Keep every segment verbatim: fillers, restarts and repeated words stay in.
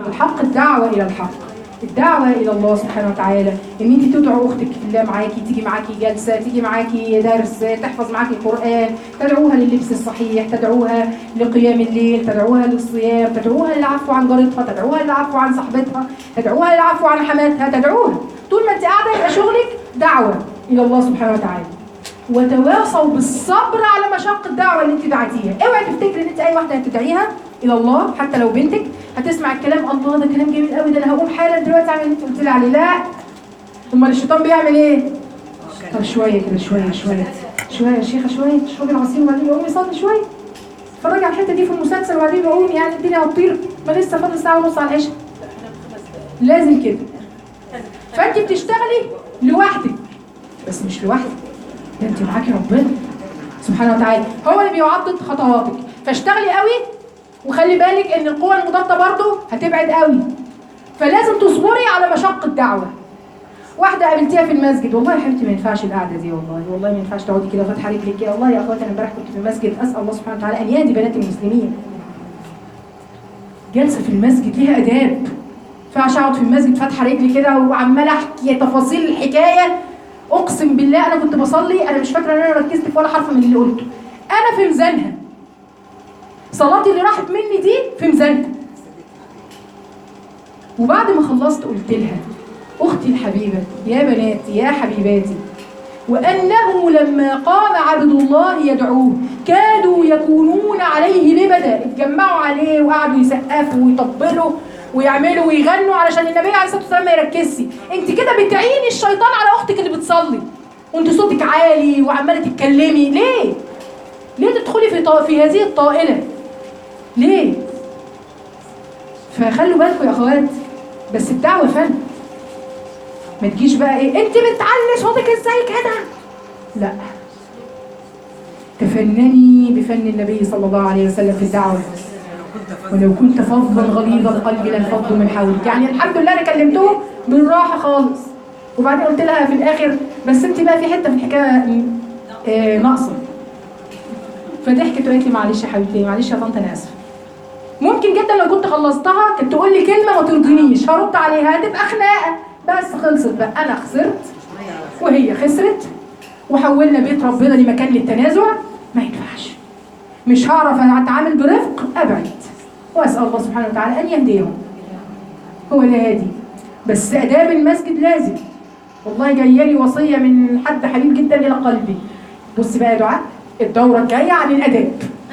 الحق الدعوة إلى الحق، الدعوة إلى الله سبحانه وتعالى، إن أنت تدعو أختك في الله معاكي، تيجي معاكي جلسة، تيجي معاكي درس، تحفظ معاكي القرآن، تدعوها لللبس الصحيح، تدعوها لقيام الليل، تدعوها للصيام، تدعوها للعفو عن جارتها، تدعوها للعفو عن صاحبتها، تدعوها للعفو عن حماتها، تدعوها. طول ما أنت قاعدة يبقى شغلك دعوة إلى الله سبحانه وتعالى. وتواصوا بالصبر على مشق الدعوة اللي أنت دعيتيها. اوعي تفتكري إن أنت أي واحدة هتدعيها إلى الله حتى لو بنتك هتسمع الكلام، الله ده كلام جميل قوي، ده انا هقوم حالا دلوقتي اعمل اللي انت قلت لي عليه. لا، امال الشيطان بيعمل ايه؟ طب شويه كده، شويه شويه شويه يا شيخه، شويه تشربي العصير وبعدين قومي صلي شويه، اتفرجي على الحته دي في المسلسل وبعدين قومي، يعني الدنيا هتطير، ما لسه فاضل ساعه ونص على العشاء. لازم كده. فانت بتشتغلي لوحدك، بس مش لوحدك، ده انت معاكي ربنا سبحانه وتعالى، هو اللي بيعضد خطواتك. فاشتغلي قوي، وخلي بالك ان القوى المضاده برضه هتبعد قوي، فلازم تصبري على مشق الدعوه. واحده قابلتيها في المسجد، والله يا حبيبتي ما ينفعش القعده دي، والله والله ما ينفعش تقعدي كده فاتحه رجلك كده، والله يا اخواتي انا امبارح كنت في المسجد، اسال الله سبحانه وتعالى ان يهدي بنات المسلمين. جلسه في المسجد ليها اداب، ما ينفعش اقعد في المسجد فاتحه رجلي كده وعماله احكي تفاصيل الحكايه. اقسم بالله انا كنت بصلي، انا مش فاكره ان انا ركزت في ولا حرف من اللي قلته، انا في ميزانها، صلاتي اللي راحت مني دي في ميزانها. وبعد ما خلصت قلت لها اختي الحبيبه، يا بناتي يا حبيباتي، وانه لما قام عبد الله يدعوه كادوا يكونون عليه لبدا، اتجمعوا عليه وقعدوا يسقفوا ويطبلوا ويعملوا ويغنوا علشان النبي عليه الصلاه والسلام ما يركزش. انت كده بتعيني الشيطان على اختك اللي بتصلي وانت صوتك عالي وعماله تتكلمي. ليه؟ ليه تدخلي في طا... في هذه الطائله؟ ليه؟ فخلوا بالكم يا اخوات، بس الدعوه فن، ما تجيش بقى ايه انت بتعلي صوتك ازاي كده، لا، تفنني بفن النبي صلى الله عليه وسلم في الدعوه. ولو كنت فظا غليظ القلب لانفضوا من حولك. يعني الحمد لله انا كلمتهم بالراحه خالص، وبعدين قلت لها في الاخر بس انت بقى في حته في الحكايه آه ناقصه، فضحكت وقالت لي معلش يا حبيبتي، معلش يا طنط انا اسفه. ممكن جدا لو كنت خلصتها كنت تقول لي كلمه ما ترضينيش، هرد عليها هتبقى خناقه، بس خلصت بقى، انا خسرت وهي خسرت، وحولنا بيت ربنا لمكان للتنازع. ما ينفعش، مش هعرف انا اتعامل برفق، ابعد، واسال الله سبحانه وتعالى ان يهديهم، هو الهادي. بس اداب المسجد لازم. والله جايه لي وصيه من حد حبيب جدا الى قلبي، بص بقى يا دعاء، الدوره الجايه عن الاداب.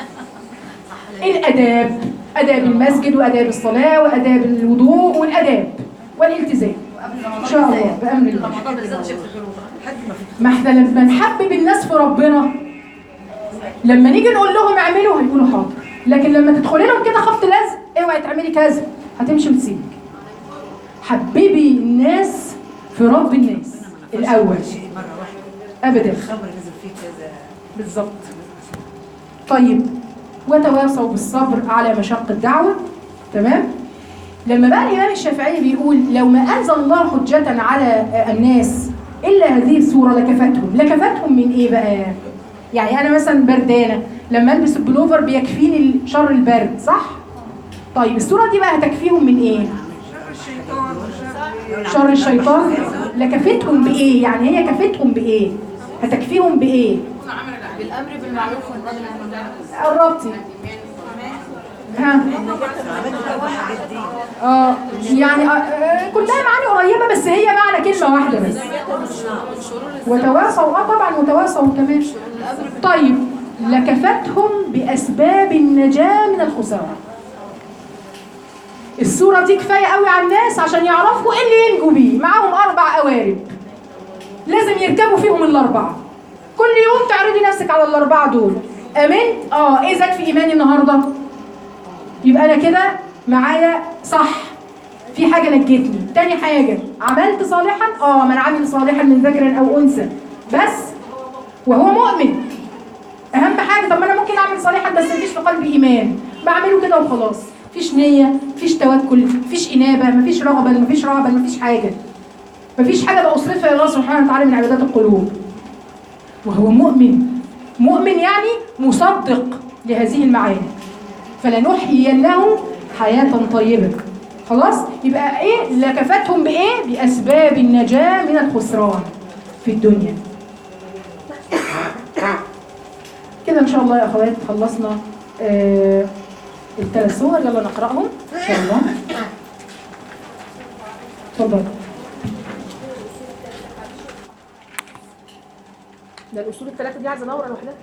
الاداب، اداب المسجد واداب الصلاه واداب الوضوء والاداب والالتزام ان شاء الله بامر الله. ما احنا لما نحبب الناس في ربنا، لما نيجي نقول لهم اعملوا هيقولوا حاضر، لكن لما تدخلي لهم كده خبط لزق، اوعي تعملي كذا، هتمشي وتسيبك. حببي الناس في رب الناس الاول ابدا، بالظبط. طيب، وتواصوا بالصبر على مشق الدعوه. تمام. لما بقى الامام الشافعي بيقول لو ما انزل الله حجه على الناس الا هذه الصوره لكفتهم، لكفتهم من ايه بقى؟ يعني انا مثلا بردانه، لما البس البلوفر بيكفيني شر البرد، صح؟ طيب الصوره دي بقى هتكفيهم من ايه؟ شر الشيطان. لكفتهم بايه؟ يعني هي كفتهم بايه؟ هتكفيهم بايه؟ بالامر بالمعروف والنهي عن المنكر. قربتي. ها اه يعني آه كلها معاني قريبه، بس هي معنى كلمه واحده بس. وتواصوا، اه طبعا وتواصوا كمان. طيب، لكفتهم باسباب النجاه من الخساره. الصوره دي كفايه قوي على الناس عشان يعرفوا ايه اللي ينجوا بيه. معاهم اربع قوارب لازم يركبوا فيهم الاربعه، كل يوم تعرضي نفسك على الاربعه دول. امنت؟ اه. ايه زاد في ايماني النهارده؟ يبقى انا كده معايا صح، في حاجه نجتني. تاني حاجه، عملت صالحا، اه من عمل صالحا من ذكر او انثى بس وهو مؤمن. اهم حاجه. طب ما انا ممكن اعمل صالحا بس مفيش في قلبي ايمان، بعمله كده وخلاص، مفيش نيه، مفيش توكل، مفيش انابه، مفيش رغبه، مفيش رهبه، مفيش حاجه، مفيش حاجه بأصرفها الى الله سبحانه وتعالى من عبادات القلوب. وهو مؤمن، مؤمن يعني مصدق لهذه المعاني. فلنحيينه حياة طيبة. خلاص. يبقى ايه لكفتهم بايه؟ باسباب النجاه من الخسران في الدنيا. كده ان شاء الله يا اخوات خلصنا آه الثلاث صور. يلا نقراهم ان شاء الله. اتفضل. ده الاصول الثلاثه دي عايزه دوره لوحدها.